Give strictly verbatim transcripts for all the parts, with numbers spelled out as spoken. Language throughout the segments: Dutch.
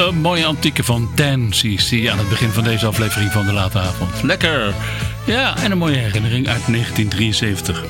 Een mooie antieke van ten C C aan het begin van deze aflevering van de Late Avond. Lekker! Ja, en een mooie herinnering uit negentien drieënzeventig.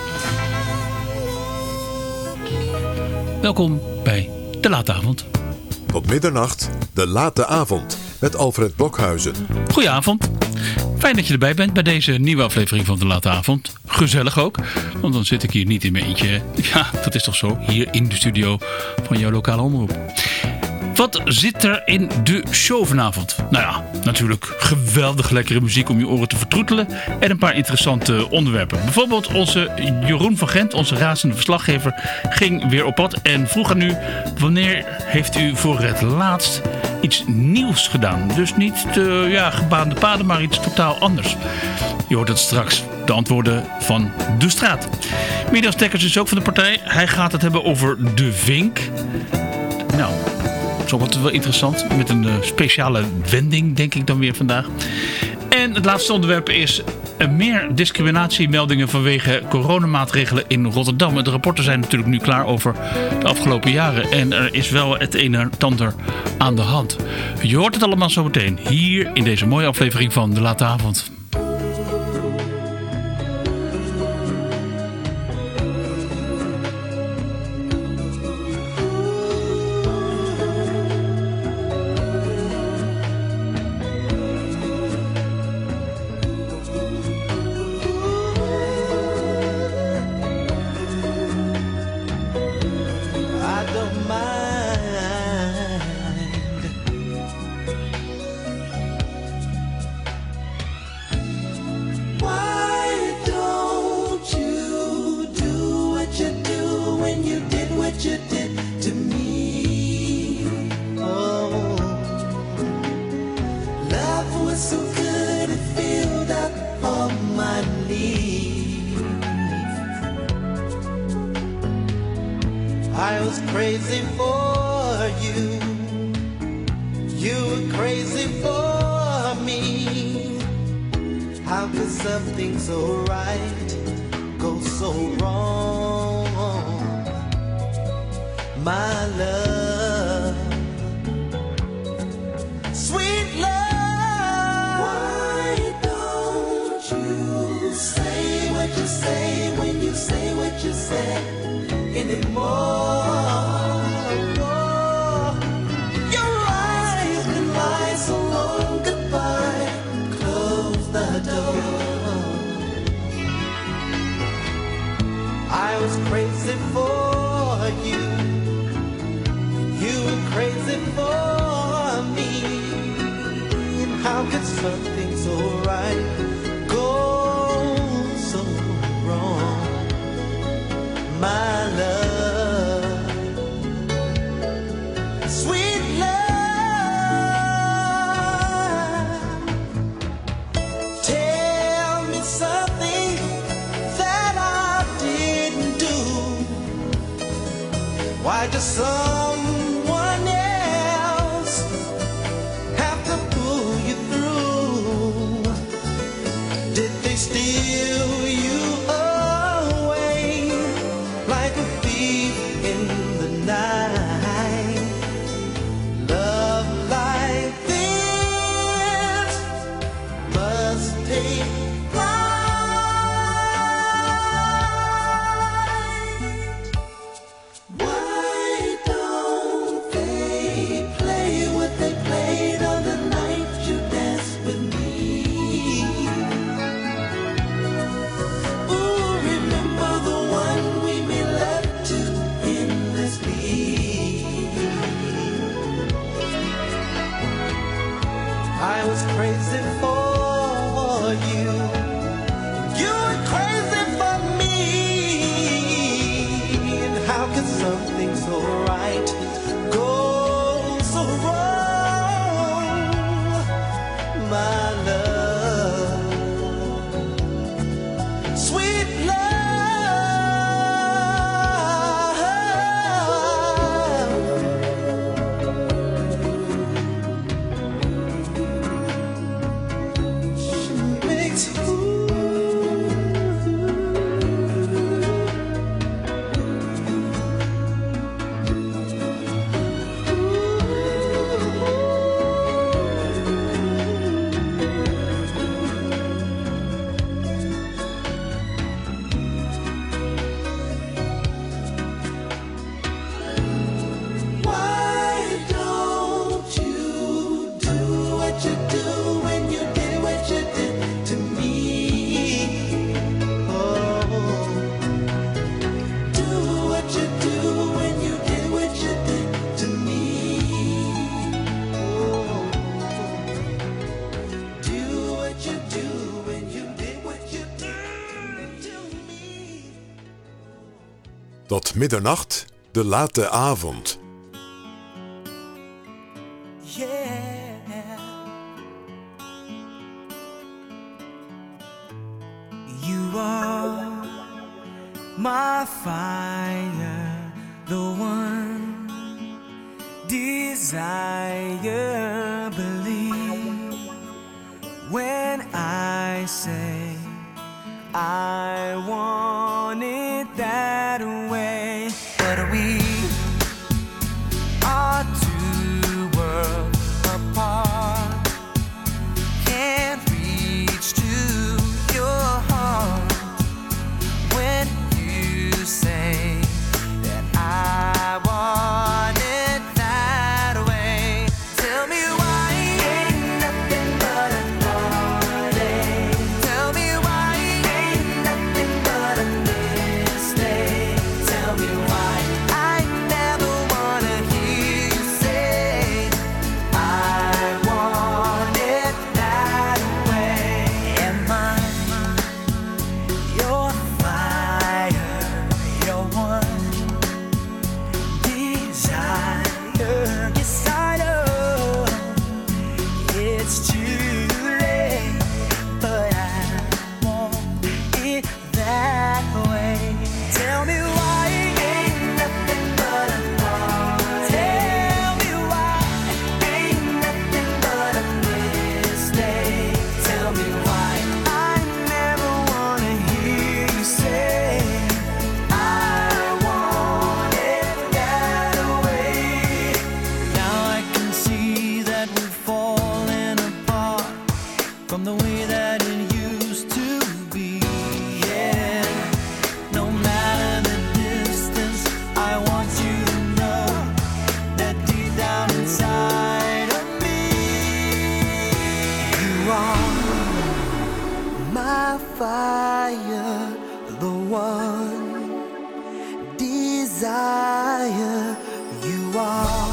Welkom bij de Late Avond. Tot middernacht, de Late Avond met Alfred Blokhuizen. Goedenavond. Fijn dat je erbij bent bij deze nieuwe aflevering van de Late Avond. Gezellig ook, want dan zit ik hier niet in mijn eentje. Ja, dat is toch zo, hier in de studio van jouw lokale omroep. Wat zit er in de show vanavond? Nou ja, natuurlijk geweldig lekkere muziek om je oren te vertroetelen. En een paar interessante onderwerpen. Bijvoorbeeld onze Jeroen van Gent, onze razende verslaggever, ging weer op pad. En vroeg aan u, wanneer heeft u voor het laatst iets nieuws gedaan? Dus niet de ja, gebaande paden, maar iets totaal anders. Je hoort het straks, de antwoorden van De Straat. Midas Dekkers is ook van de partij. Hij gaat het hebben over De Vink. Nou... Zo wordt het wel interessant. Met een uh, speciale wending, denk ik dan weer vandaag. En het laatste onderwerp is uh, meer discriminatiemeldingen vanwege coronamaatregelen in Rotterdam. De rapporten zijn natuurlijk nu klaar over de afgelopen jaren. En er is wel het een en ander aan de hand. Je hoort het allemaal zo meteen hier in deze mooie aflevering van De Late Avond. I was crazy for you. You were crazy for me. How could something so right go so wrong? My love, sweet love. Why don't you say what you say when you say what you say anymore? I was crazy for you. You were crazy for me. And how could something so right go so wrong? My love, sweet love. Tell me something that I didn't do. Why does someone else have to pull you through? Did they steal you away like a thief in the night? Love like this must take Tot middernacht, de late avond. Yeah, you are my fire, the one desire. Believe when I say I want it that way, but we are two worlds apart. Can't reach to your heart when you say that I want it that way. Tell me why ain't nothing but a heartache. Tell me why ain't nothing but a mistake. Tell me why I never wanna hear you say I want it that way. Am I your fire, your one desire? Yes, I know it's too late, but I want it that way. Tell me why ain't nothing but a heartache. Tell me why ain't nothing but a mistake. Tell me why I never wanna hear you say I want it that way. Now I can see that we're falling apart from the way that it used to be. Yeah, no matter the distance, I want you to know that deep down inside of me, you are my fire, the one desire. You are.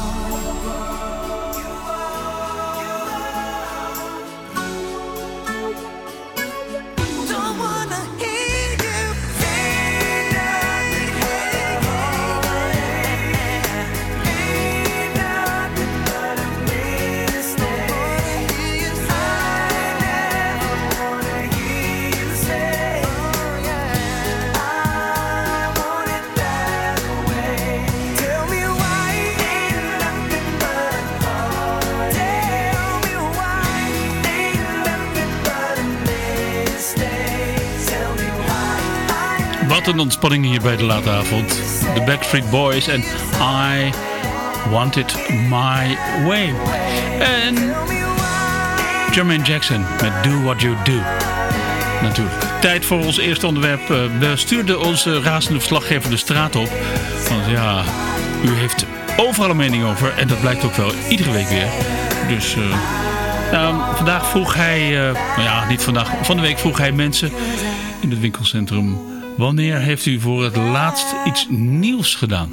Don't wanna hear you say nothing. Ain't nothing but a mistake. I never wanna hear you say I want it that way. Tell me why ain't nothing but a heartache. Tell me why ain't nothing but a mistake. Tell me why I Wat een ontspanning hier bij de late avond. De Backstreet Boys en I Want It My Way. En Jermaine Jackson met Do What You Do. Natuurlijk. Tijd voor ons eerste onderwerp. Eh, We stuurden onze razende verslaggever de straat op. Want ja, u heeft overal een mening over. En dat blijkt ook wel iedere week weer. Dus eh, nou, vandaag vroeg hij... eh, nou ja, niet vandaag. Van de week vroeg hij mensen in het winkelcentrum... Wanneer heeft u voor het laatst iets nieuws gedaan?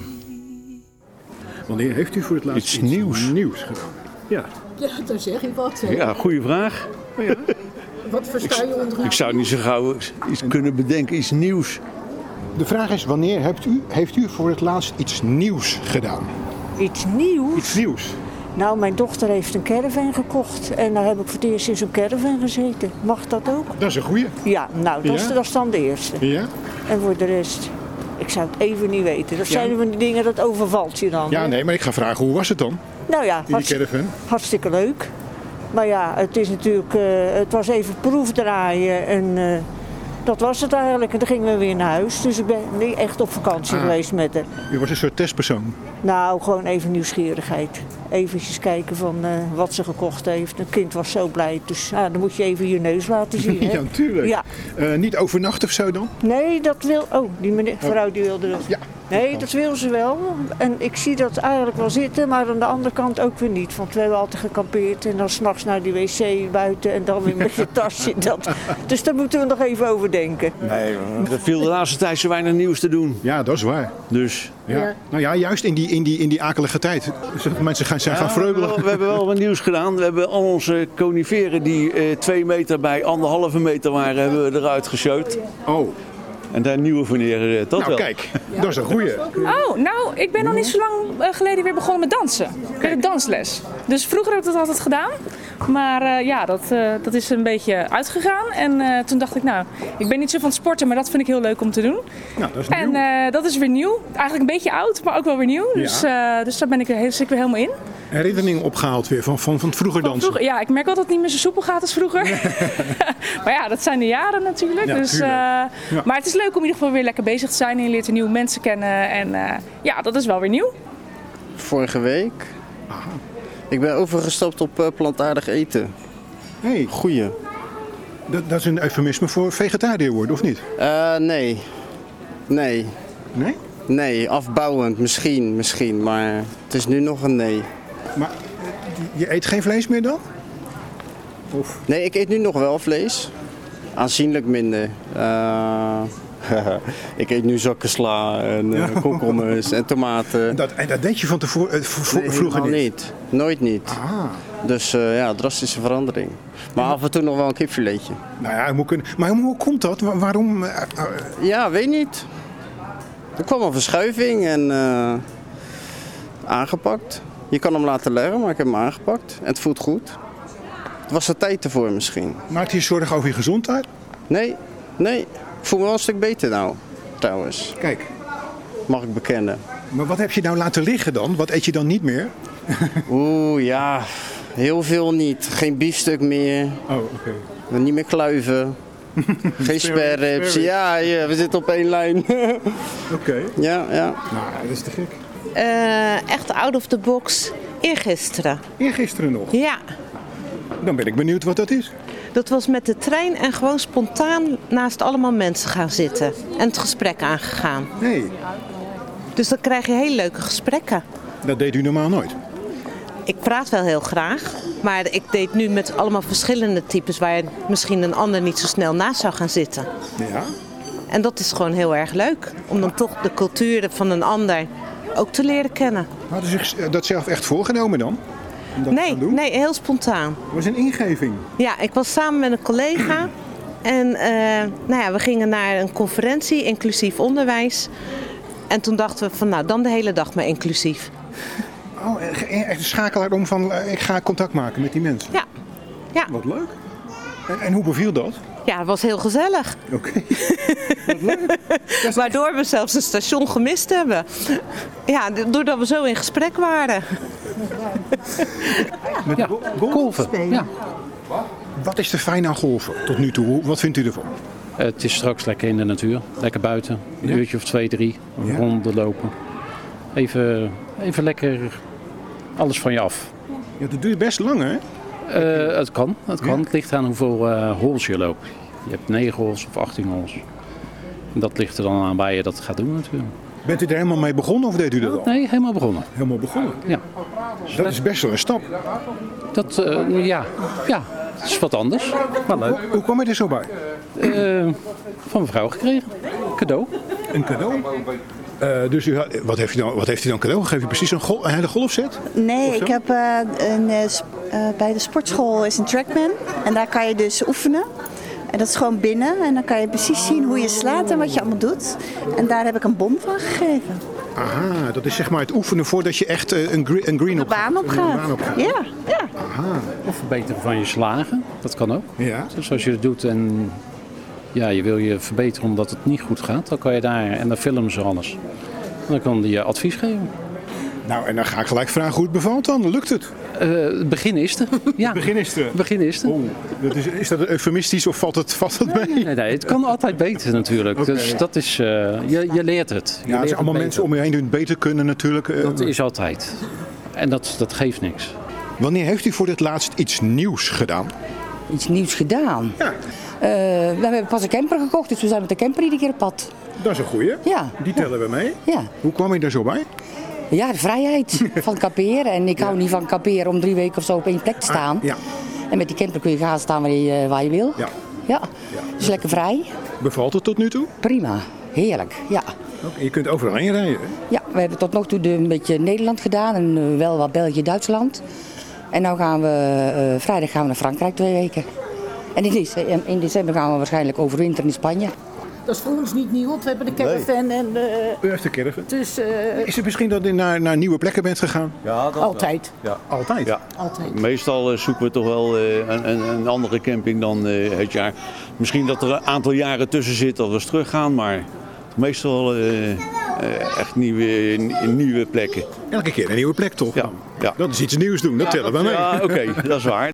Wanneer heeft u voor het laatst Iets iets, nieuws? nieuws gedaan? Ja. Ja, dan zeg je wat. Hè. Ja, goede vraag. Wat versta je onder Ik zou niet zo gauw iets kunnen bedenken, iets nieuws. De vraag is, wanneer hebt u, heeft u voor het laatst iets nieuws gedaan? Iets nieuws? Iets nieuws. Nou, mijn dochter heeft een caravan gekocht. En daar heb ik voor het eerst in zo'n caravan gezeten. Mag dat ook? Dat is een goeie. Ja, nou, dat, Ja? Is, dat is dan de eerste. Ja? En voor de rest, ik zou het even niet weten. Dat Ja. zijn van die dingen, dat overvalt je dan. Ja, hè? nee, maar ik ga vragen, hoe was het dan? Nou ja, In die hartstikke, caravan? hartstikke leuk. Maar ja, het is natuurlijk, eh, het was even proefdraaien en eh, dat was het eigenlijk. En dan gingen we weer naar huis. Dus ik ben niet echt op vakantie Ah. geweest met haar. U was een soort testpersoon. Nou, gewoon even nieuwsgierigheid. Eventjes kijken van eh, wat ze gekocht heeft. Een kind was zo blij, dus ah, dan moet je even je neus laten zien. Hè? Ja, natuurlijk. Ja. Eh, niet overnacht of zo dan? Nee, dat wil... Oh, die meneer, vrouw die wilde dat. Ja. Nee, dat wil ze wel. En ik zie dat eigenlijk wel zitten, maar aan de andere kant ook weer niet. Want we hebben altijd gekampeerd en dan s'nachts naar die wc buiten en dan weer met je tasje. Dat. Dus daar moeten we nog even over denken. Nee, er viel de laatste tijd zo weinig nieuws te doen. Ja, dat is waar. Dus Ja. Ja. Nou ja, juist in die, in die, in die akelige tijd. Mensen gaan, zijn gaan Ja, we, hebben vreugelen. wel, we hebben wel wat nieuws gedaan. We hebben al onze coniferen die eh, twee meter bij anderhalve meter waren, hebben we eruit gesjeut. Oh, En daar nieuwe voor neer, dat Nou wel. kijk, dat is een goeie. Oh, nou, ik ben nog niet zo lang eh, geleden weer begonnen met dansen. Met een dansles. Dus vroeger heb ik dat altijd gedaan. Maar eh, ja, dat, uh, dat is een beetje uitgegaan. En uh, toen dacht ik, nou, ik ben niet zo van sporten, maar dat vind ik heel leuk om te doen. Nou, dat is En nieuw. uh, dat is weer nieuw. Eigenlijk een beetje oud, maar ook wel weer nieuw. Dus, uh, dus daar ben ik, er, zit ik weer helemaal in. Herinneringen opgehaald weer van, van, van het vroeger dansen. Vroeger, ja, ik merk wel dat het niet meer zo soepel gaat als vroeger. Maar ja, dat zijn de jaren natuurlijk. Ja, dus, uh, ja. Maar het is leuk om in ieder geval weer lekker bezig te zijn. En je leert er nieuwe mensen kennen. En uh, ja, dat is wel weer nieuw. Vorige week. Ik ben overgestapt op uh, plantaardig eten. Hey, Goeie. dat, dat is een eufemisme voor vegetariër worden, of niet? Uh, nee. Nee. Nee? Nee, afbouwend. Misschien, misschien. Maar het is nu nog een nee. Maar je eet geen vlees meer dan? Of? Nee, ik eet nu nog wel vlees. Aanzienlijk minder. Uh, ik eet nu zakken sla en uh, Ja. komkommers en tomaten. Dat, en dat deed je van tevoren uh, v- Nee, vroeger helemaal niet? niet. Nooit niet. Ah. Dus uh, ja, drastische verandering. Maar af en toe nog wel een kipfiletje. Nou ja, hoe kun, maar hoe komt dat? Wa- Waarom? uh, uh, Ja, weet niet. Er kwam een verschuiving en uh, aangepakt. Je kan hem laten leggen, maar ik heb hem aangepakt. En het voelt goed. Het was er tijd ervoor misschien. maakt je zorgen over je gezondheid? Nee, nee. Ik voel me wel een stuk beter nou, trouwens. Kijk, Mag ik bekennen. maar wat heb je nou laten liggen dan? Wat eet je dan niet meer? Oeh, ja. Heel veel niet. Geen biefstuk meer. Oh, oké. Niet meer kluiven. Geen sperrips. spare Ja, ja, we zitten op één lijn. Oké. Ja, ja. Nou, dat is te gek. Uh, echt out of the box. Eergisteren. Eergisteren nog. Ja, Dan ben ik benieuwd wat dat is. dat was met de trein en gewoon spontaan naast allemaal mensen gaan zitten. En het gesprek aangegaan. Nee, Dus dan krijg je hele leuke gesprekken. dat deed u normaal nooit. Ik praat wel heel graag. Maar ik deed nu met allemaal verschillende types waar misschien een ander niet zo snel naast zou gaan zitten. Ja? En dat is gewoon heel erg leuk. Om dan toch de cultuur van een ander ook te leren kennen. Hadden ze zich dat zelf echt voorgenomen dan? Om dat te Nee, gaan doen? nee, heel spontaan. Dat was een ingeving. Ja, ik was samen met een collega. En uh, nou ja, we gingen naar een conferentie, inclusief onderwijs. En toen dachten we van nou, dan de hele dag maar inclusief. Oh, echt een schakelaar om van, uh, ik ga contact maken met die mensen. Ja, ja. Wat leuk. En, en hoe beviel dat? Ja, het was heel gezellig. Oké. Waardoor we zelfs het station gemist hebben. Ja, doordat we zo in gesprek waren. Met Ja, go- golf? golven. Ja. Wat is er fijn aan golven tot nu toe? Hoe- Wat vindt u ervan? Het is straks lekker in de natuur. Lekker buiten. Een Ja? uurtje of twee, drie. Ja. Rondlopen. Even, even lekker alles van je af. Ja, dat duurt best lang, hè? Uh, het kan. Het kan. Ja? Het ligt aan hoeveel uh, holes je loopt. Je hebt negen holes of achttien holes. En dat ligt er dan aan waar je dat gaat doen natuurlijk. Bent u er helemaal mee begonnen of deed u dat al? Nee, helemaal begonnen. Helemaal begonnen? Ja. Dat is best wel een stap. Dat, uh, ja. Ja, het is wat anders. Maar leuk. Hoe kwam je er zo bij? Uh, van mijn vrouw gekregen. Cadeau. Een cadeau? Uh, dus u had, wat, heeft u dan, wat heeft u dan cadeau gegeven? Precies een, gol, een hele golfset? Nee, ik heb uh, een, uh, bij de sportschool is een Trackman. En daar kan je dus oefenen. En dat is gewoon binnen. En dan kan je precies zien hoe je slaat en wat je allemaal doet. En daar heb ik een bom van gegeven. Aha, dat is zeg maar het oefenen voordat je echt uh, een, gre- een green op baan op gaat. Baan op gaat. Ja, ja. Aha. Of verbeteren van je slagen. Dat kan ook. Ja. Dus als je het doet en ja, je wil je verbeteren omdat het niet goed gaat, dan kan je daar en dan filmen ze alles. En dan kan die je advies geven. Nou, en dan ga ik gelijk vragen hoe het bevalt dan. Lukt het? Uh, het begin is er. Ja. Het begin is er. Het begin is er. Oh, dat is, is dat eufemistisch of valt het, valt het mee? Nee, nee, het kan altijd beter natuurlijk. Okay. Dus dat is, uh, je, je leert het. Je ja, er leert zijn allemaal het mensen om je heen die het beter kunnen natuurlijk. Uh, dat is altijd. En dat, dat geeft niks. Wanneer heeft u voor het laatst iets nieuws gedaan? Iets nieuws gedaan? Ja. Uh, we hebben pas een camper gekocht, dus we zijn met de camper iedere keer op pad. Dat is een goeie. Ja. Die tellen we mee. Ja. Hoe kwam je daar zo bij? Ja, de vrijheid van kamperen. En ik hou ja. niet van kamperen om drie weken of zo op één plek te staan. Ah, ja. En met die camper kun je gaan staan waar je, waar je wil. Ja. Ja. Ja. Dus lekker vrij. Bevalt het tot nu toe? Prima. Heerlijk. Ja. Okay, je kunt overal heen rijden. Hè? Ja, we hebben tot nog toe de, een beetje Nederland gedaan. En uh, wel wat België, Duitsland. En nu gaan we, uh, vrijdag gaan we naar Frankrijk twee weken. En in december, in december gaan we waarschijnlijk overwinteren in Spanje. Dat is voor ons niet nieuw, want we hebben de caravan nee. en... Uh, U heeft de caravan. Dus, uh, is het misschien dat u naar, naar nieuwe plekken bent gegaan? Ja, dat altijd. Ja. Altijd? Ja. Altijd. Meestal uh, zoeken we toch wel uh, een, een, een andere camping dan uh, het jaar. Misschien dat er een aantal jaren tussen zit dat we eens teruggaan, maar meestal uh, uh, echt nieuwe, nieuwe plekken. Elke keer een nieuwe plek toch? Ja. Ja. Dat is iets nieuws doen, dat ja, tellen we mee. Ja, oké, okay, dat is waar.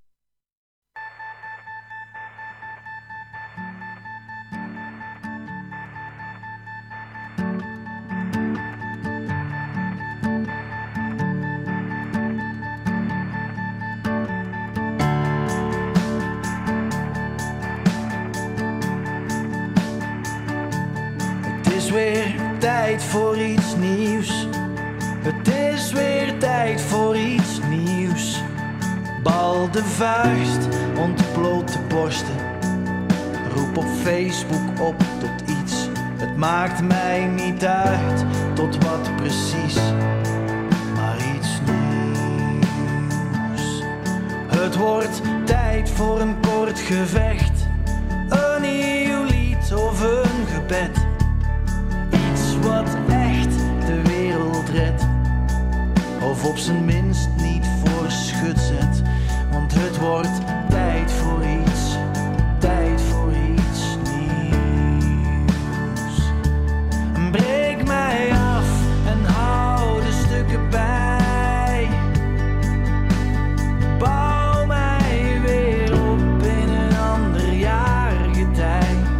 Voor iets nieuws. Het is weer tijd voor iets nieuws. Bal de vuist, ontbloot de borsten. Roep op Facebook op tot iets. Het maakt mij niet uit tot wat precies, maar iets nieuws. Het wordt tijd voor een kort gevecht. Een nieuw lied of een gebed. Wat echt de wereld redt, of op zijn minst niet voor schut zet. Want het wordt tijd voor iets, tijd voor iets nieuws. Breek mij af en hou de stukken bij. Bouw mij weer op in een ander jaargetij.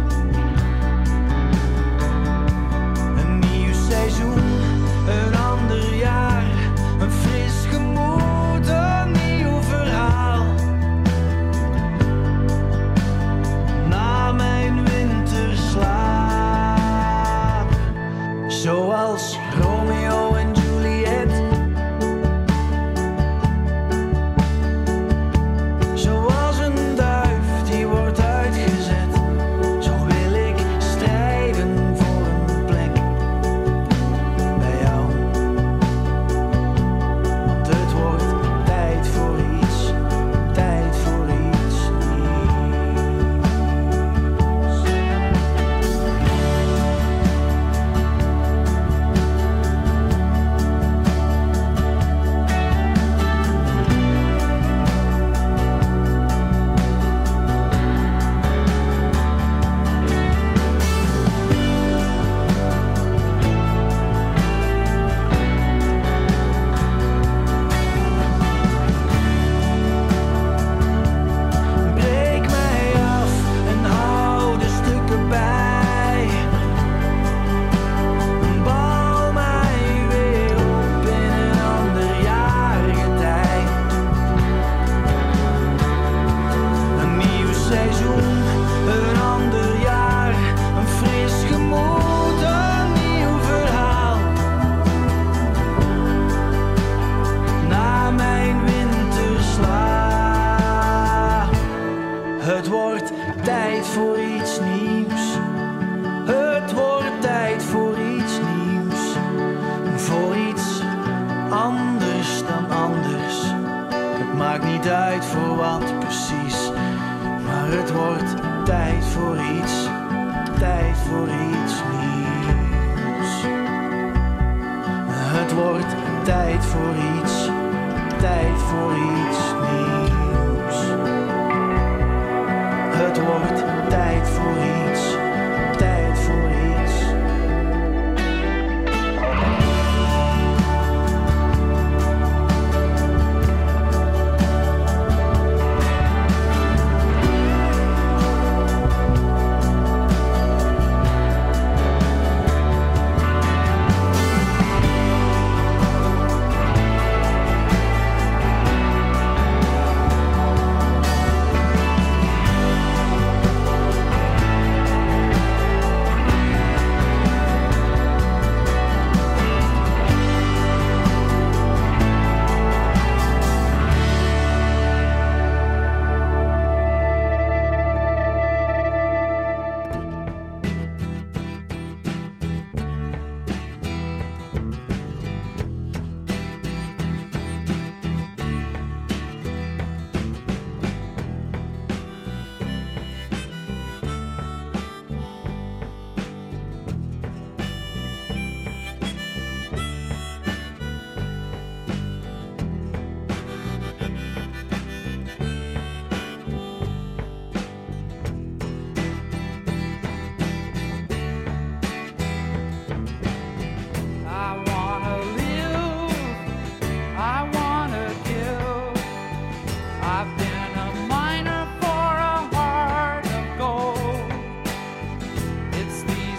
Een ander jaar, een fris gemoed, een nieuw verhaal. Na mijn winterslaap, zoals Romeo en Juliet. Zoals een duif die wordt uitgezet, zo wil ik strijden voor een plek.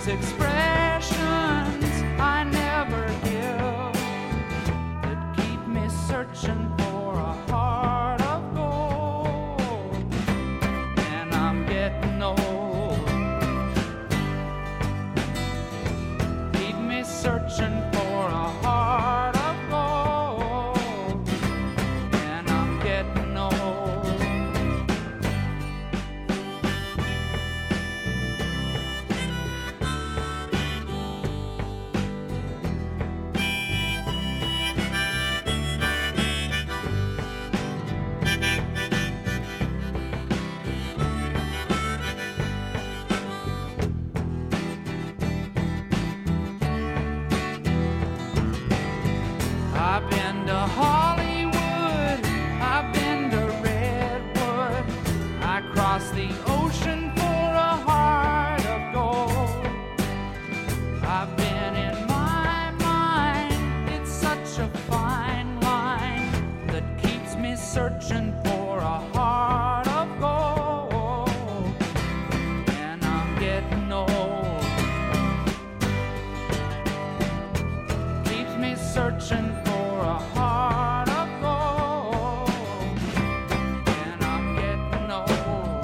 It's expressions I never give that keep me searching for a heart of gold. And I'm getting old. Keep me searching for a heart of gold. And I'm getting old. I've been to Hollywood, I've been to Redwood, I crossed the ocean for a heart of gold. I've been in my mind, it's such a fine line that keeps me searching for a heart of gold. And I'm getting old. Keeps me searching for a heart of gold. And I'm getting old.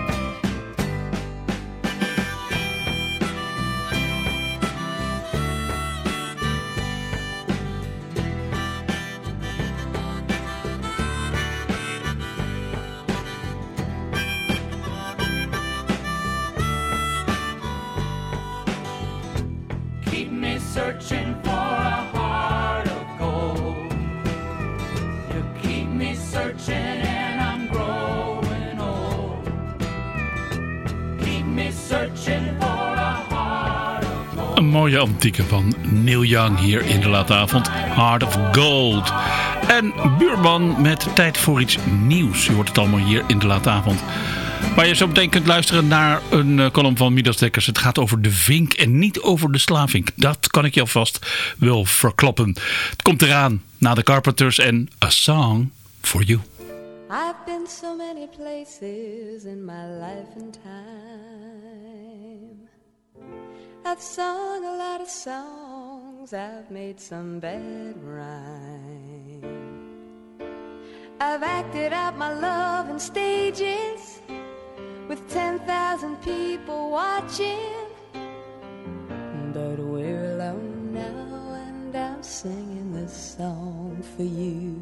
Keep me searching for a heart of gold. You keep me searching and I'm growing old. Keep me searching for a heart of gold. Een mooie antieke van Neil Young hier in de late avond. Heart of Gold. En Buurman met tijd voor iets nieuws. Je hoort het allemaal hier in de late avond. Waar je zo meteen kunt luisteren naar een uh, column van Midas Dekkers. Het gaat over de vink en niet over de slavink. Dat kan ik je alvast wel verklappen. Het komt eraan na de Carpenters en A Song for You. I've been so many places in my life and time. I've sung a lot of songs, I've made some bad rhyme. I've acted out my love in stages with ten thousand people watching. But we're alone now and I'm singing this song for you.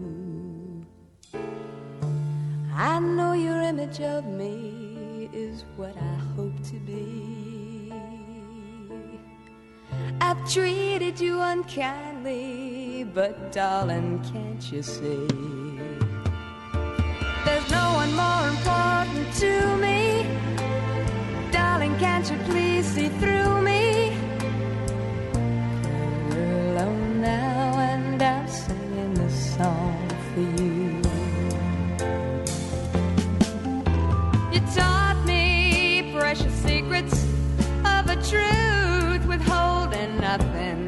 I know your image of me is what I hope to be. I've treated you unkindly, but darling, can't you see? There's no one more important to me. Darling, can't you please see through me? We're alone now and I'm singing this song for you. You taught me precious secrets of a truth withholding nothing.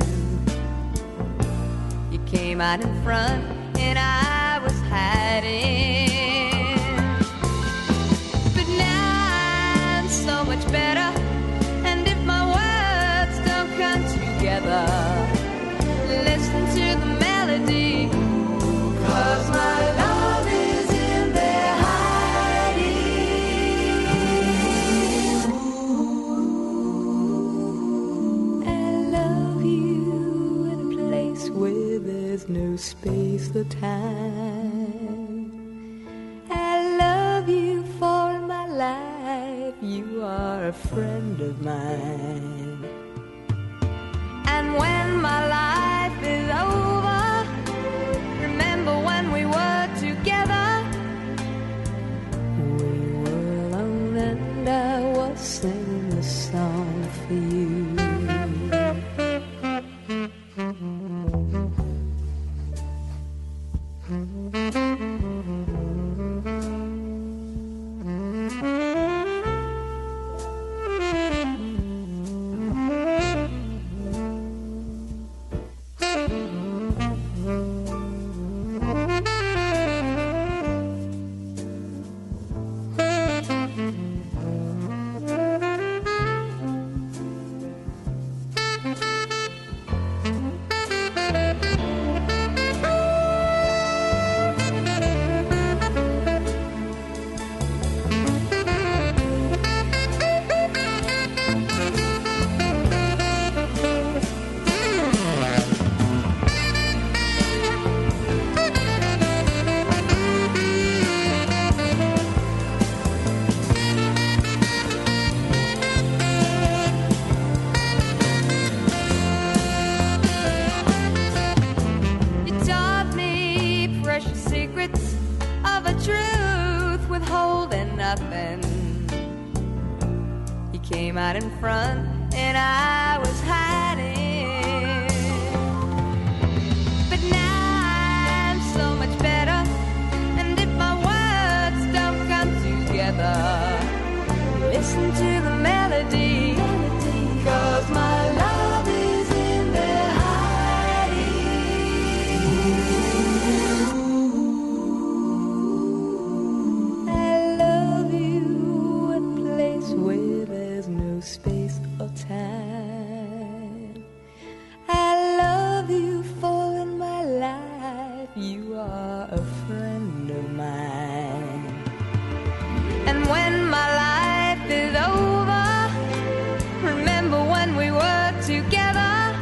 You came out in front and I was hiding. So much better, and if my words don't come together, listen to the melody, 'cause my love is in there hiding. I love you in a place where there's no space or time. I love you for my life. You are a friend of mine. And when my life is over, remember when we were together. We were alone and I was singing the song for you. Mm-hmm. out in front and I was hiding. But now I'm so much better, and if my words don't come together, listen to the melody, 'cause my love is in there hiding. I love you in a place where there's no space or time. I love you for in my life you are a friend of mine. And when my life is over, remember when we were together.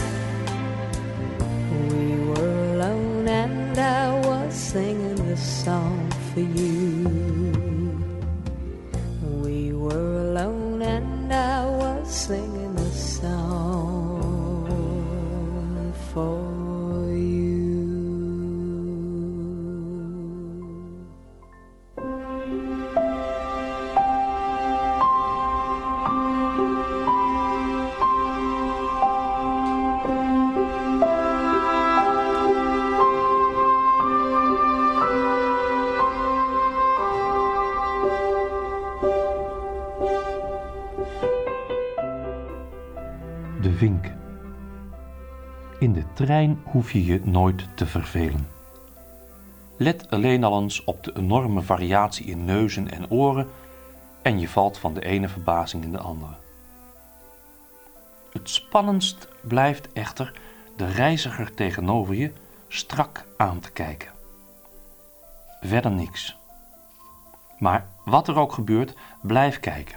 We were alone and I was singing this song for you. We were alone and I was singing this song for you. De Vink. In de trein hoef je je nooit te vervelen. Let alleen al eens op de enorme variatie in neuzen en oren en je valt van de ene verbazing in de andere. Het spannendst blijft echter de reiziger tegenover je strak aan te kijken. Verder niks. Maar wat er ook gebeurt, blijf kijken.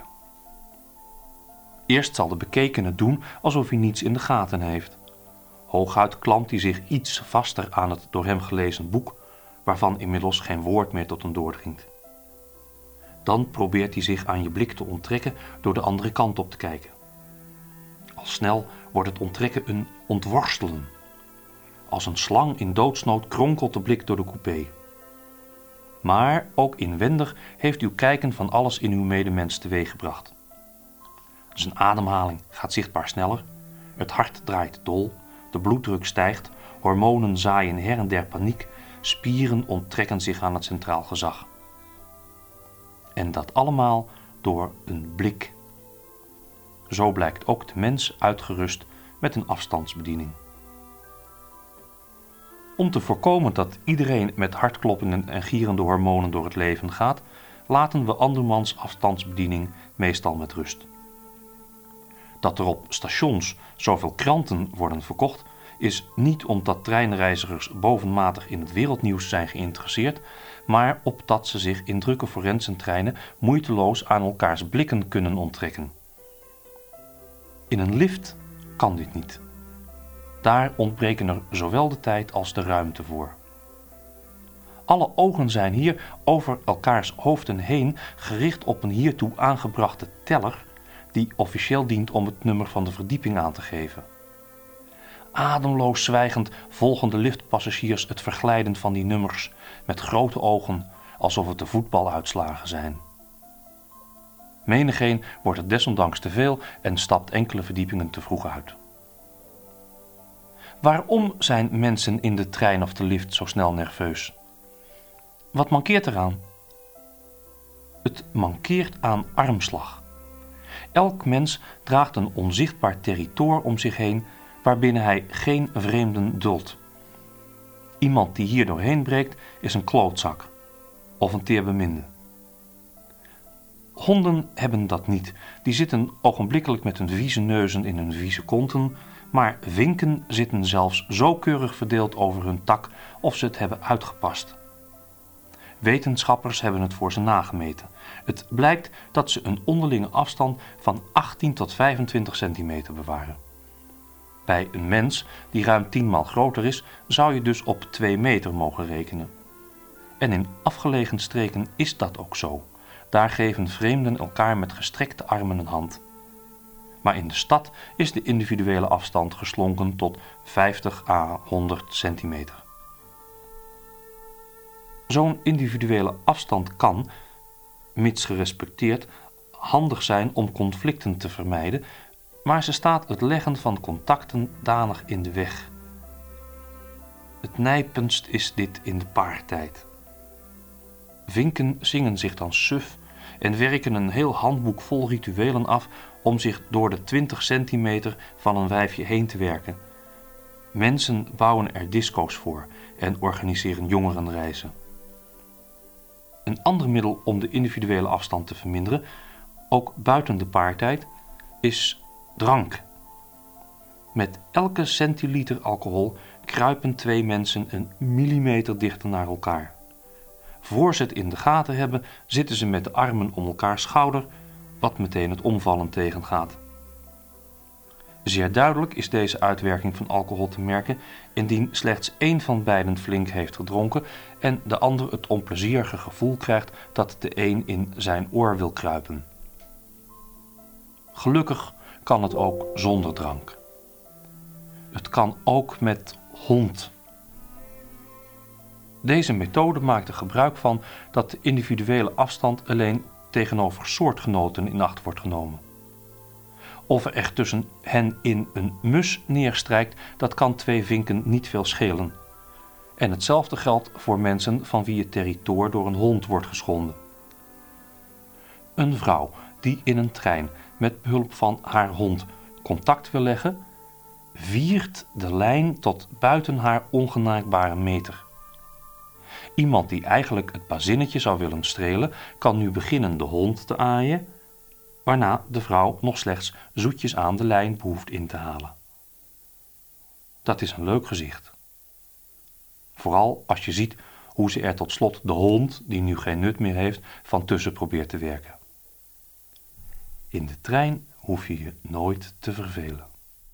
Eerst zal de bekekene doen alsof hij niets in de gaten heeft. Hooguit klampt hij zich iets vaster aan het door hem gelezen boek, waarvan inmiddels geen woord meer tot hem doordringt. Dan probeert hij zich aan je blik te onttrekken door de andere kant op te kijken. Al snel wordt het onttrekken een ontworstelen. Als een slang in doodsnood kronkelt de blik door de coupé. Maar ook inwendig heeft uw kijken van alles in uw medemens teweeggebracht. Zijn ademhaling gaat zichtbaar sneller, het hart draait dol, de bloeddruk stijgt, hormonen zaaien her en der paniek, spieren onttrekken zich aan het centraal gezag. En dat allemaal door een blik. Zo blijkt ook de mens uitgerust met een afstandsbediening. Om te voorkomen dat iedereen met hartkloppingen en gierende hormonen door het leven gaat, laten we andermans afstandsbediening meestal met rust. Dat er op stations zoveel kranten worden verkocht, is niet omdat treinreizigers bovenmatig in het wereldnieuws zijn geïnteresseerd, maar opdat ze zich in drukke forensentreinen moeiteloos aan elkaars blikken kunnen onttrekken. In een lift kan dit niet. Daar ontbreken er zowel de tijd als de ruimte voor. Alle ogen zijn hier over elkaars hoofden heen gericht op een hiertoe aangebrachte teller die officieel dient om het nummer van de verdieping aan te geven. Ademloos zwijgend volgen de liftpassagiers het verglijden van die nummers met grote ogen, alsof het de voetbaluitslagen zijn. Menigeen wordt het desondanks te veel en stapt enkele verdiepingen te vroeg uit. Waarom zijn mensen in de trein of de lift zo snel nerveus? Wat mankeert eraan? Het mankeert aan armslag. Elk mens draagt een onzichtbaar territoor om zich heen waarbinnen hij geen vreemden duldt. Iemand die hier doorheen breekt is een klootzak of een teerbeminde. Honden hebben dat niet. Die zitten ogenblikkelijk met hun vieze neuzen in hun vieze konten, maar vinken zitten zelfs zo keurig verdeeld over hun tak of ze het hebben uitgepast. Wetenschappers hebben het voor ze nagemeten. Het blijkt dat ze een onderlinge afstand van achttien tot vijfentwintig centimeter bewaren. Bij een mens die ruim tienmaal groter is, zou je dus op twee meter mogen rekenen. En in afgelegen streken is dat ook zo. Daar geven vreemden elkaar met gestrekte armen een hand. Maar in de stad is de individuele afstand geslonken tot vijftig à honderd centimeter. Zo'n individuele afstand kan, mits gerespecteerd, handig zijn om conflicten te vermijden, maar ze staat het leggen van contacten danig in de weg. Het nijpendst is dit in de paartijd. Vinken zingen zich dan suf en werken een heel handboek vol rituelen af om zich door de twintig centimeter van een wijfje heen te werken. Mensen bouwen er disco's voor en organiseren jongerenreizen. Een ander middel om de individuele afstand te verminderen, ook buiten de paartijd, is drank. Met elke centiliter alcohol kruipen twee mensen een millimeter dichter naar elkaar. Voor ze het in de gaten hebben, zitten ze met de armen om elkaars schouder, wat meteen het omvallen tegengaat. Zeer duidelijk is deze uitwerking van alcohol te merken indien slechts één van beiden flink heeft gedronken en de ander het onplezierige gevoel krijgt dat de een in zijn oor wil kruipen. Gelukkig kan het ook zonder drank. Het kan ook met hond. Deze methode maakt er gebruik van dat de individuele afstand alleen tegenover soortgenoten in acht wordt genomen. Of er echt tussen hen in een mus neerstrijkt, dat kan twee vinken niet veel schelen. En hetzelfde geldt voor mensen van wie het territoor door een hond wordt geschonden. Een vrouw die in een trein met behulp van haar hond contact wil leggen, viert de lijn tot buiten haar ongenaakbare meter. Iemand die eigenlijk het bazinnetje zou willen strelen, kan nu beginnen de hond te aaien, waarna de vrouw nog slechts zoetjes aan de lijn behoeft in te halen. Dat is een leuk gezicht. Vooral als je ziet hoe ze er tot slot de hond, die nu geen nut meer heeft, van tussen probeert te werken. In de trein hoef je je nooit te vervelen.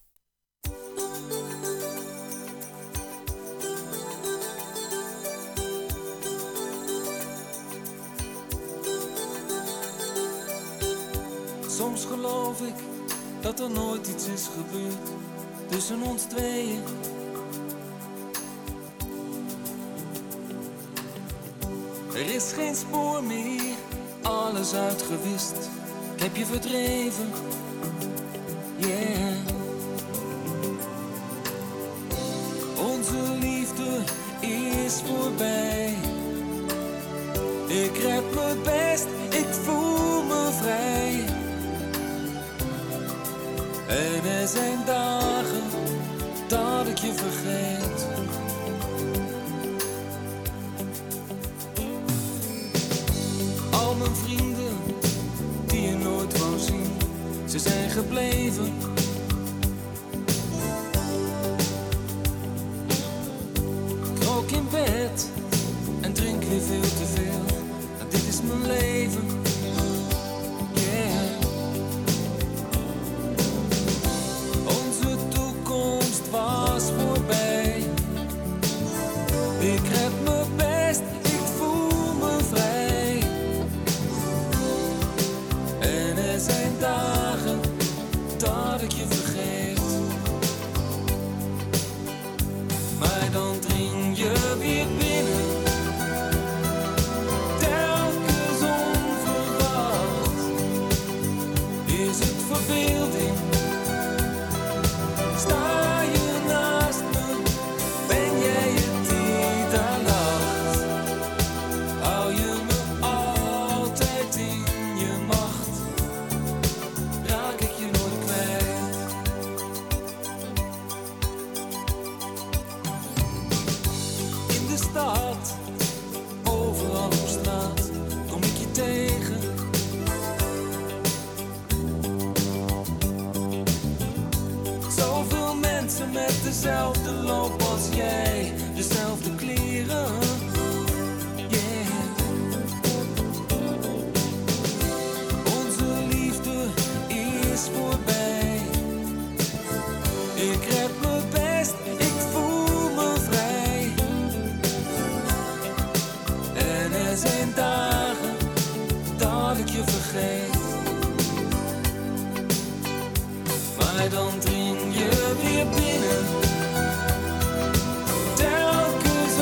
Soms geloof ik dat er nooit iets is gebeurd tussen ons tweeën. Er is geen spoor meer, alles uitgewist. Ik heb je verdreven, yeah. Onze liefde is voorbij. Ik red me best, ik voel me vrij. En er zijn dagen dat ik je vergeet. Al mijn vrienden die je nooit wou zien, ze zijn gebleven. Ik rook in bed en drink weer veel te veel. En dit is mijn leven. Was voorbij. Ik red me best, ik voel me vrij. En er zijn dagen dat ik je vergeet. Maar dan dring je weer binnen. Telkens onverwacht. Is het verbeelding? Sta dezelfde loop als jij, dezelfde kleren, yeah. Onze liefde is voorbij. Ik red me best, ik voel me vrij. En er zijn dagen dat ik je vergeet. Maar dan dring je weer binnen. Telkens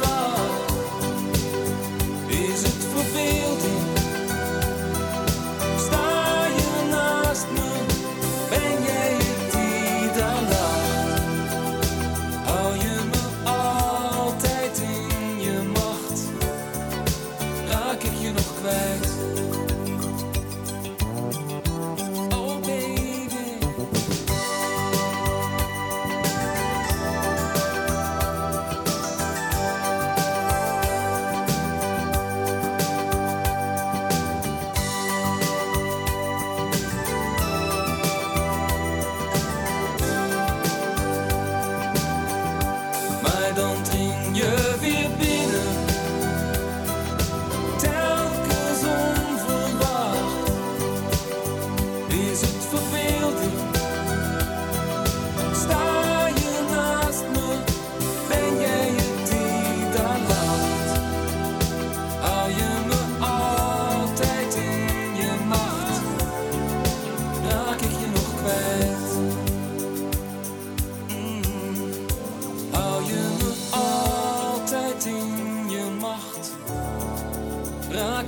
onverwacht. Is het verbeelding?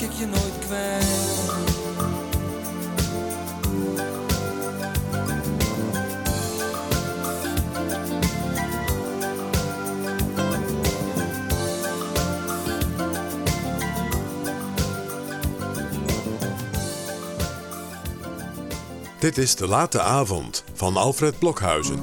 raak ik je nooit kwijt. Dit is De Late Avond van Alfred Blokhuizen.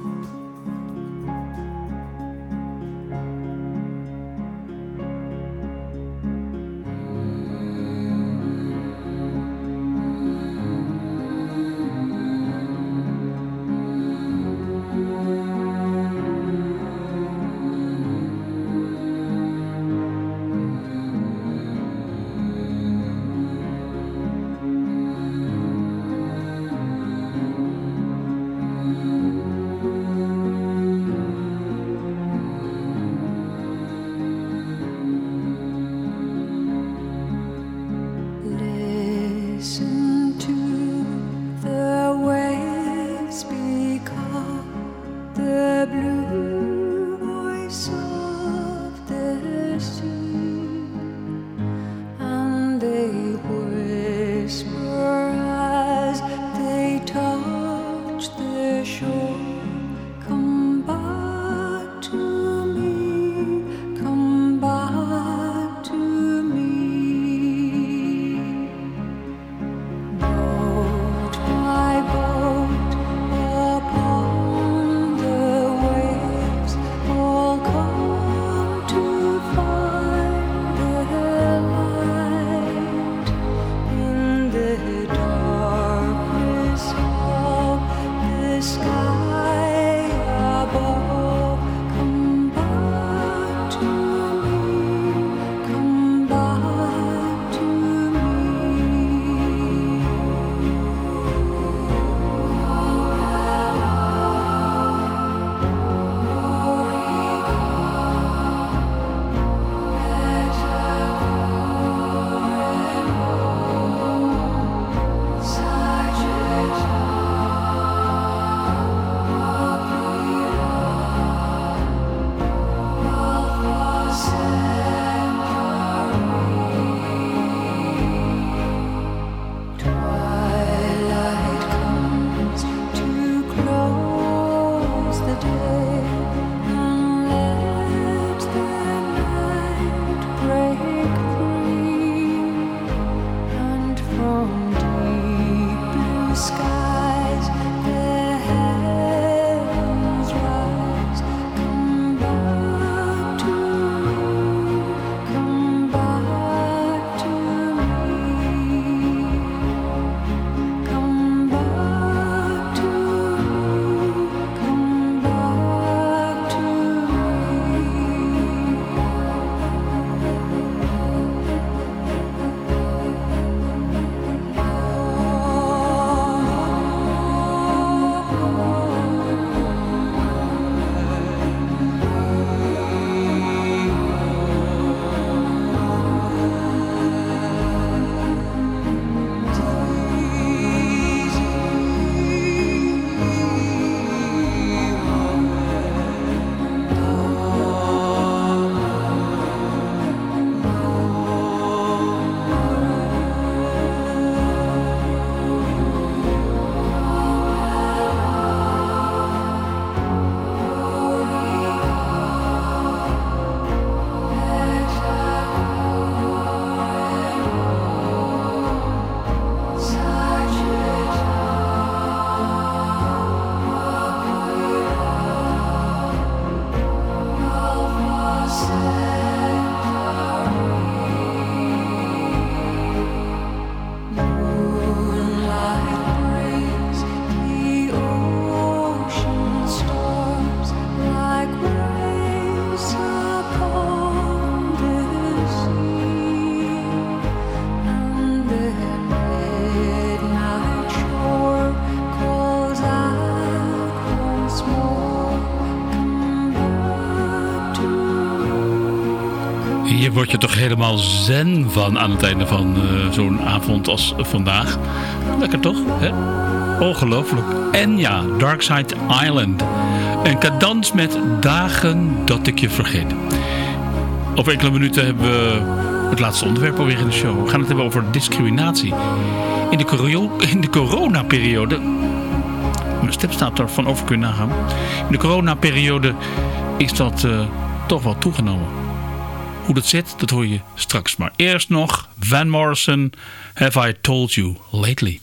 Listen to the waves become the blue voice of the sea, and they whisper as they touch the shore. Come back to me, come back to me. Boat by boat upon the waves, all come to find the light in the darkness of the sky above. Come back to me, come back to Twilight comes to close the day and let the night break free, and from deep blue skies the heavens rise. Come back to me, come back to me. Come back to me, come back to Hier word je toch helemaal zen van aan het einde van uh, zo'n avond als vandaag. Lekker toch? Hè? Ongelooflijk. En ja, Dark Side Island. Een cadans met dagen dat ik je vergeet. Over enkele minuten hebben we Het laatste onderwerp alweer in de show. We gaan het hebben over discriminatie. In de, coro- in de coronaperiode... Mijn stem staat ervan over, kun je nagaan. In de coronaperiode is dat uh, toch wel toegenomen. Hoe dat zit, dat hoor je straks. Maar eerst nog Van Morrison, Have I Told You Lately?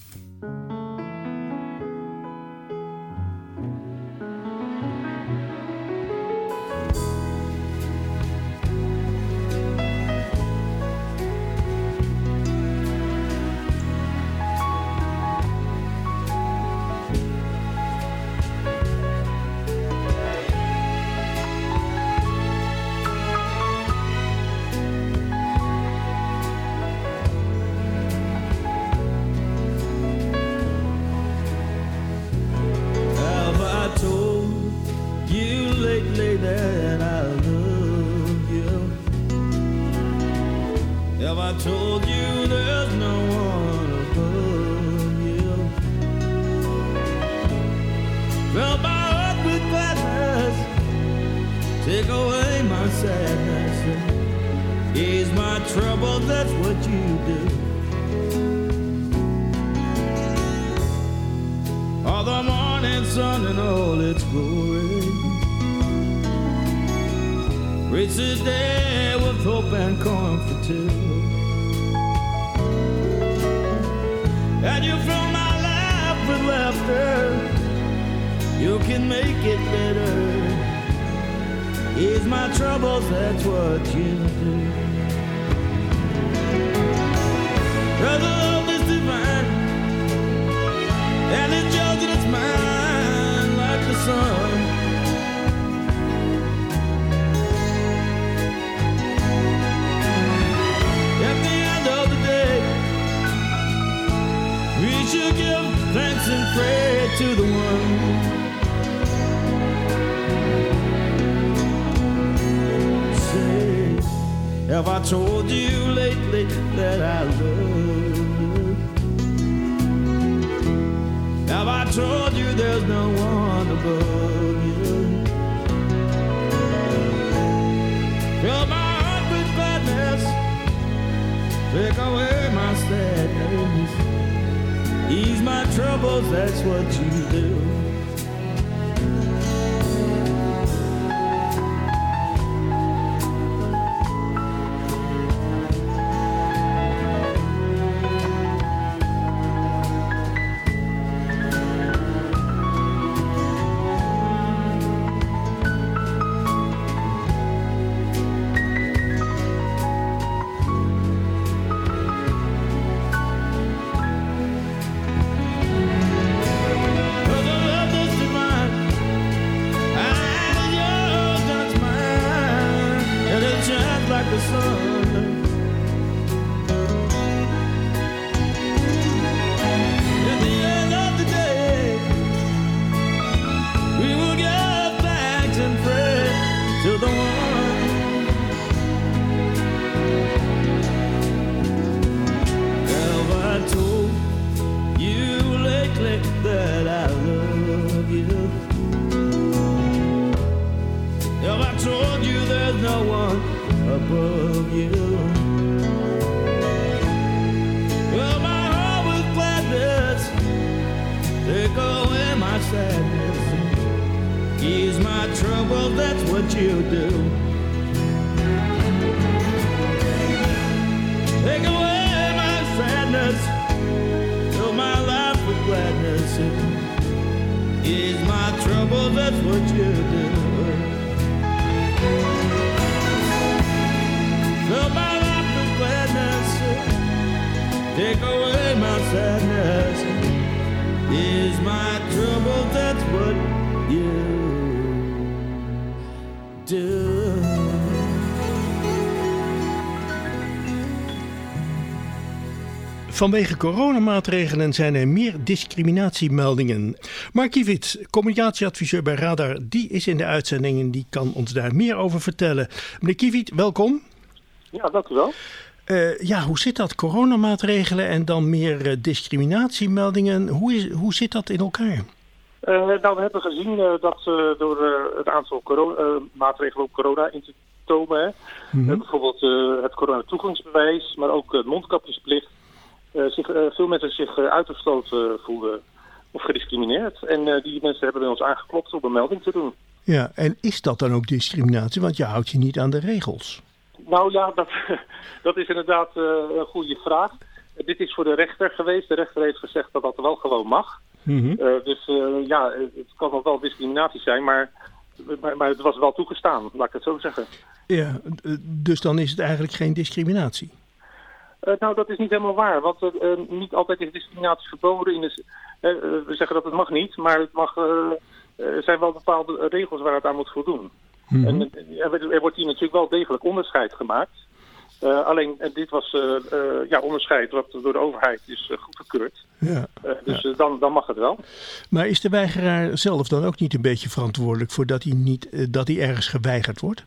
Have I told you lately that I love you? Have I told you there's no one above you? Fill my heart with gladness, take away my sadness, ease my troubles, that's what you do. Take away my sadness, ease my trouble, that's what you do. Vanwege coronamaatregelen zijn er meer discriminatiemeldingen. Mark Kiewit, communicatieadviseur bij Radar, die is in de uitzending en die kan ons daar meer over vertellen. Meneer Kiewit, welkom. Ja, dank u wel. Uh, ja, hoe zit dat? Coronamaatregelen en dan meer uh, discriminatiemeldingen. Hoe, is, hoe zit dat in elkaar? Uh, nou, we hebben gezien uh, dat uh, door uh, het aantal corona, uh, maatregelen op corona symptomen. Hè. Mm-hmm. Uh, bijvoorbeeld uh, het coronatoegangsbewijs, maar ook uh, mondkapjesplicht. Uh, zich, uh, veel mensen zich uh, uitgesloten uh, voelden of gediscrimineerd. En uh, die mensen hebben bij ons aangeklopt om een melding te doen. Ja, en is dat dan ook discriminatie? Want je houdt je niet aan de regels. Nou ja, dat, dat is inderdaad uh, een goede vraag. Uh, dit is voor de rechter geweest. De rechter heeft gezegd dat dat wel gewoon mag. Mm-hmm. Uh, dus uh, ja, het kan nog wel discriminatie zijn, maar, maar, maar het was wel toegestaan, laat ik het zo zeggen. Ja, dus dan is het eigenlijk geen discriminatie? Uh, nou, dat is niet helemaal waar, want uh, uh, niet altijd is discriminatie verboden. In de, uh, uh, we zeggen dat het mag niet, maar het mag, uh, er zijn wel bepaalde regels waar het aan moet voldoen. Mm-hmm. En uh, er, er wordt hier natuurlijk wel degelijk onderscheid gemaakt. Uh, alleen, uh, dit was uh, uh, ja, onderscheid wat door de overheid is uh, goedgekeurd. Ja, uh, dus ja. uh, dan, dan mag het wel. Maar is de weigeraar zelf dan ook niet een beetje verantwoordelijk voor dat hij, niet, uh, dat hij ergens geweigerd wordt?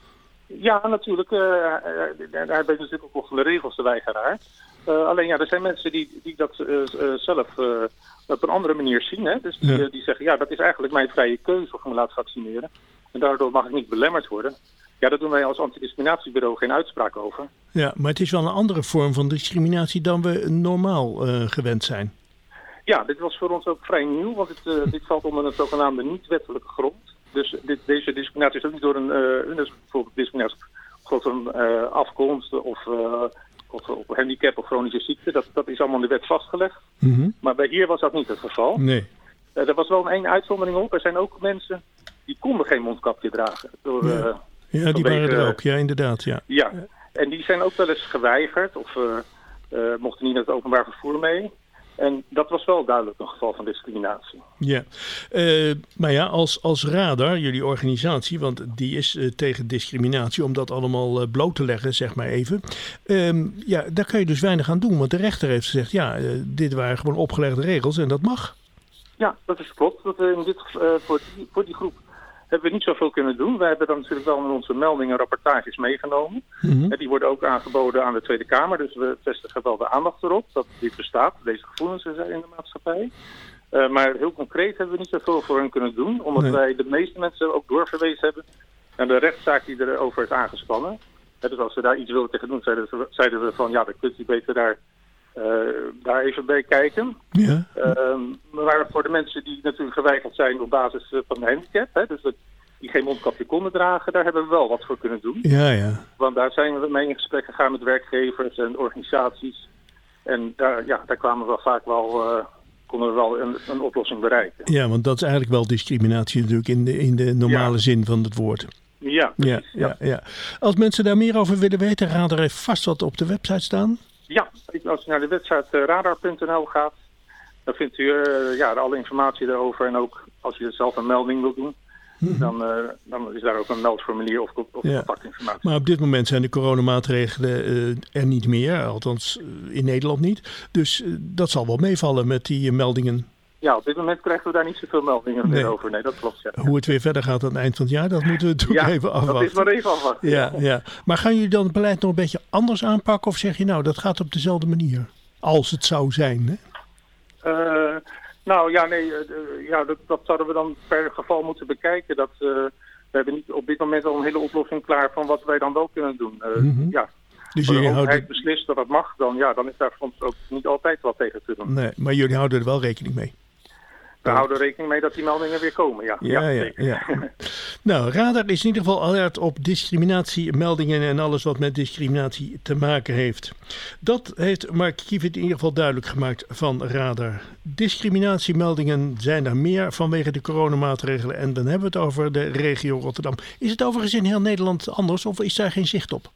Ja, natuurlijk. Uh, hij heeft natuurlijk ook nog de regels, de weigeraar. Uh, alleen ja, er zijn mensen die, die dat uh, uh, zelf uh, op een andere manier zien. Hè? Dus die, Ja. uh, die zeggen, ja, dat is eigenlijk mijn vrije keuze of ik me laat vaccineren. En daardoor mag ik niet belemmerd worden. Ja, daar doen wij als antidiscriminatiebureau geen uitspraak over. Ja, maar het is wel een andere vorm van discriminatie dan we normaal uh, gewend zijn. Ja, dit was voor ons ook vrij nieuw, want het, uh, dit valt onder een zogenaamde niet-wettelijke grond. Dus dit, deze discriminatie is ook niet door een, uh, dus bijvoorbeeld discriminatie op een uh, afkomst of, uh, of, of handicap of chronische ziekte. Dat, dat is allemaal in de wet vastgelegd. Mm-hmm. Maar bij hier was dat niet het geval. Nee. Uh, er was wel een één uitzondering op. Er zijn ook mensen die konden geen mondkapje dragen. Door, uh, Ja, ja die vanwege, waren er ook. Ja, inderdaad. Ja. Ja, en die zijn ook wel eens geweigerd of uh, uh, mochten niet naar het openbaar vervoer mee. En dat was wel duidelijk een geval van discriminatie. Ja, uh, maar ja, als, als Radar, jullie organisatie, want die is uh, tegen discriminatie, om dat allemaal uh, bloot te leggen, zeg maar even. Um, ja, daar kan je dus weinig aan doen, want de rechter heeft gezegd, ja, uh, dit waren gewoon opgelegde regels en dat mag. Ja, dat is klopt. Dat, uh, in dit, uh, voor, die, voor die groep hebben we niet zoveel kunnen doen. Wij hebben dan natuurlijk wel in onze meldingen rapportages meegenomen. Mm-hmm. En die worden ook aangeboden aan de Tweede Kamer. Dus we vestigen wel de aandacht erop dat dit bestaat, deze gevoelens in de maatschappij. Uh, maar heel concreet hebben we niet zoveel voor hen kunnen doen. Omdat Nee. wij de meeste mensen ook doorverwezen hebben naar de rechtszaak die erover is aangespannen. Uh, dus als we daar iets wilden tegen doen, zeiden, ze, zeiden we van ja, dan kunt u beter daar, uh, daar even bij kijken. Ja. Uh, maar voor de mensen die natuurlijk geweigerd zijn op basis uh, van een handicap, hè, dus dat, die geen mondkapje konden dragen, daar hebben we wel wat voor kunnen doen. Ja, ja. Want daar zijn we mee in gesprek gegaan met werkgevers en organisaties. En daar, ja, daar kwamen we vaak wel, uh, konden we wel een, een oplossing bereiken. Ja, want dat is eigenlijk wel discriminatie natuurlijk in de, in de normale Ja. zin van het woord. Ja, Ja, precies, ja, ja. Als mensen daar meer over willen weten, Radar heeft vast wat op de website staan. Ja, als je naar de website uh, radar punt n l gaat, dan vindt u uh, ja, alle informatie daarover. En ook als je zelf een melding wilt doen, Mm-hmm. dan, uh, dan is daar ook een meldformulier of, of Ja. contactinformatie. Maar op dit moment zijn de coronamaatregelen uh, er niet meer, althans uh, in Nederland niet. Dus uh, dat zal wel meevallen met die uh, meldingen. Ja, op dit moment krijgen we daar niet zoveel meldingen Nee. meer over. Nee, dat klopt. Ja. Hoe het weer verder gaat aan het eind van het jaar, dat moeten we natuurlijk Ja, even afwachten. dat is maar even afwachten. Ja, ja. Maar gaan jullie dan het beleid nog een beetje anders aanpakken? Of zeg je nou, dat gaat op dezelfde manier? Als het zou zijn, hè? Uh, nou ja, nee, uh, ja, dat, dat zouden we dan per geval moeten bekijken. Dat, uh, we hebben niet op dit moment al een hele oplossing klaar van wat wij dan wel kunnen doen. Uh, Mm-hmm. Ja. Dus Als de jullie overheid houden... beslist dat dat mag, dan, ja, dan is daar soms ook niet altijd wat tegen te doen. Nee, maar jullie houden er wel rekening mee. We houden rekening mee dat die meldingen weer komen, ja. Ja, ja, zeker. ja. Nou, Radar is in ieder geval alert op discriminatiemeldingen en alles wat met discriminatie te maken heeft. Dat heeft Mark Kievit in ieder geval duidelijk gemaakt van Radar. Discriminatiemeldingen zijn er meer vanwege de coronamaatregelen en dan hebben we het over de regio Rotterdam. Is het overigens in heel Nederland anders of is daar geen zicht op?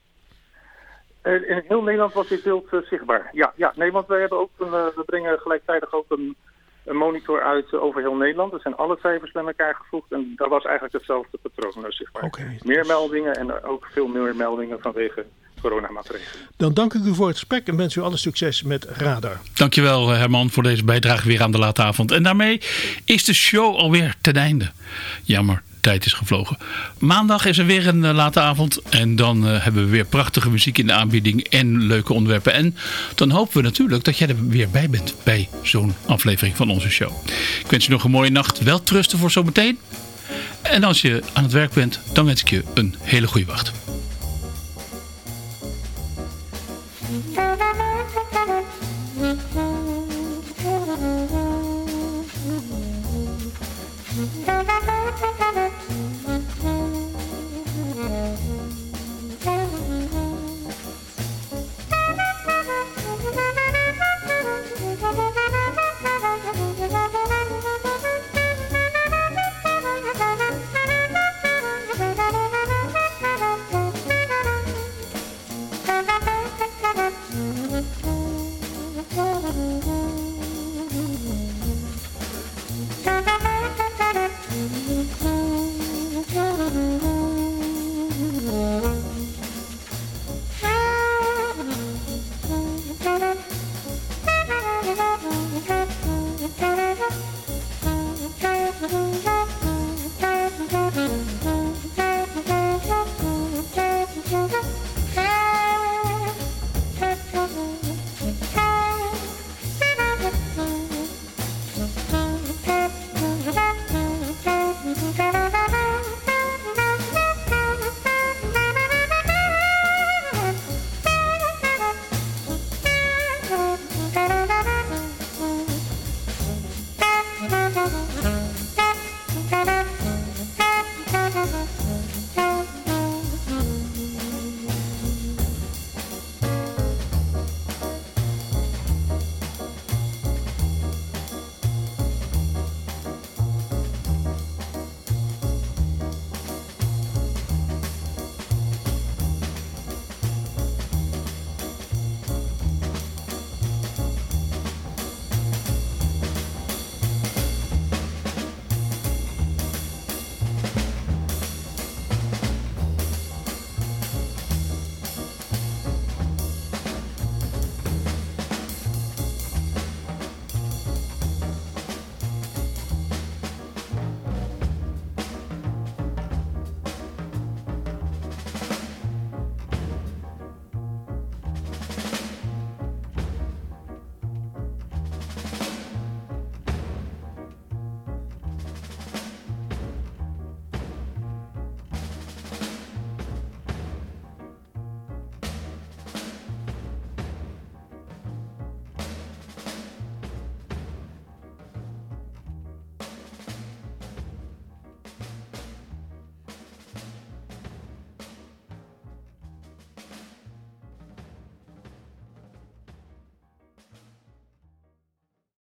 Uh, in heel Nederland was dit beeld uh, zichtbaar. Ja, ja, nee, want wij hebben ook een, uh, we brengen gelijktijdig ook een een monitor uit uh, over heel Nederland. Er zijn alle cijfers bij elkaar gevoegd en daar was eigenlijk hetzelfde patroon uh, zichtbaar. Okay. Meer meldingen en ook veel meer meldingen vanwege coronamaatregelen. Dan dank ik u voor het gesprek en wens u alle succes met Radar. Dankjewel Herman voor deze bijdrage weer aan de late avond. En daarmee is de show alweer ten einde. Jammer. Tijd is gevlogen. Maandag is er weer een uh, late avond. En dan uh, hebben we weer prachtige muziek in de aanbieding. En leuke onderwerpen. En dan hopen we natuurlijk dat jij er weer bij bent. Bij zo'n aflevering van onze show. Ik wens je nog een mooie nacht. Welterusten voor zometeen. En als je aan het werk bent. Dan wens ik je een hele goede wacht.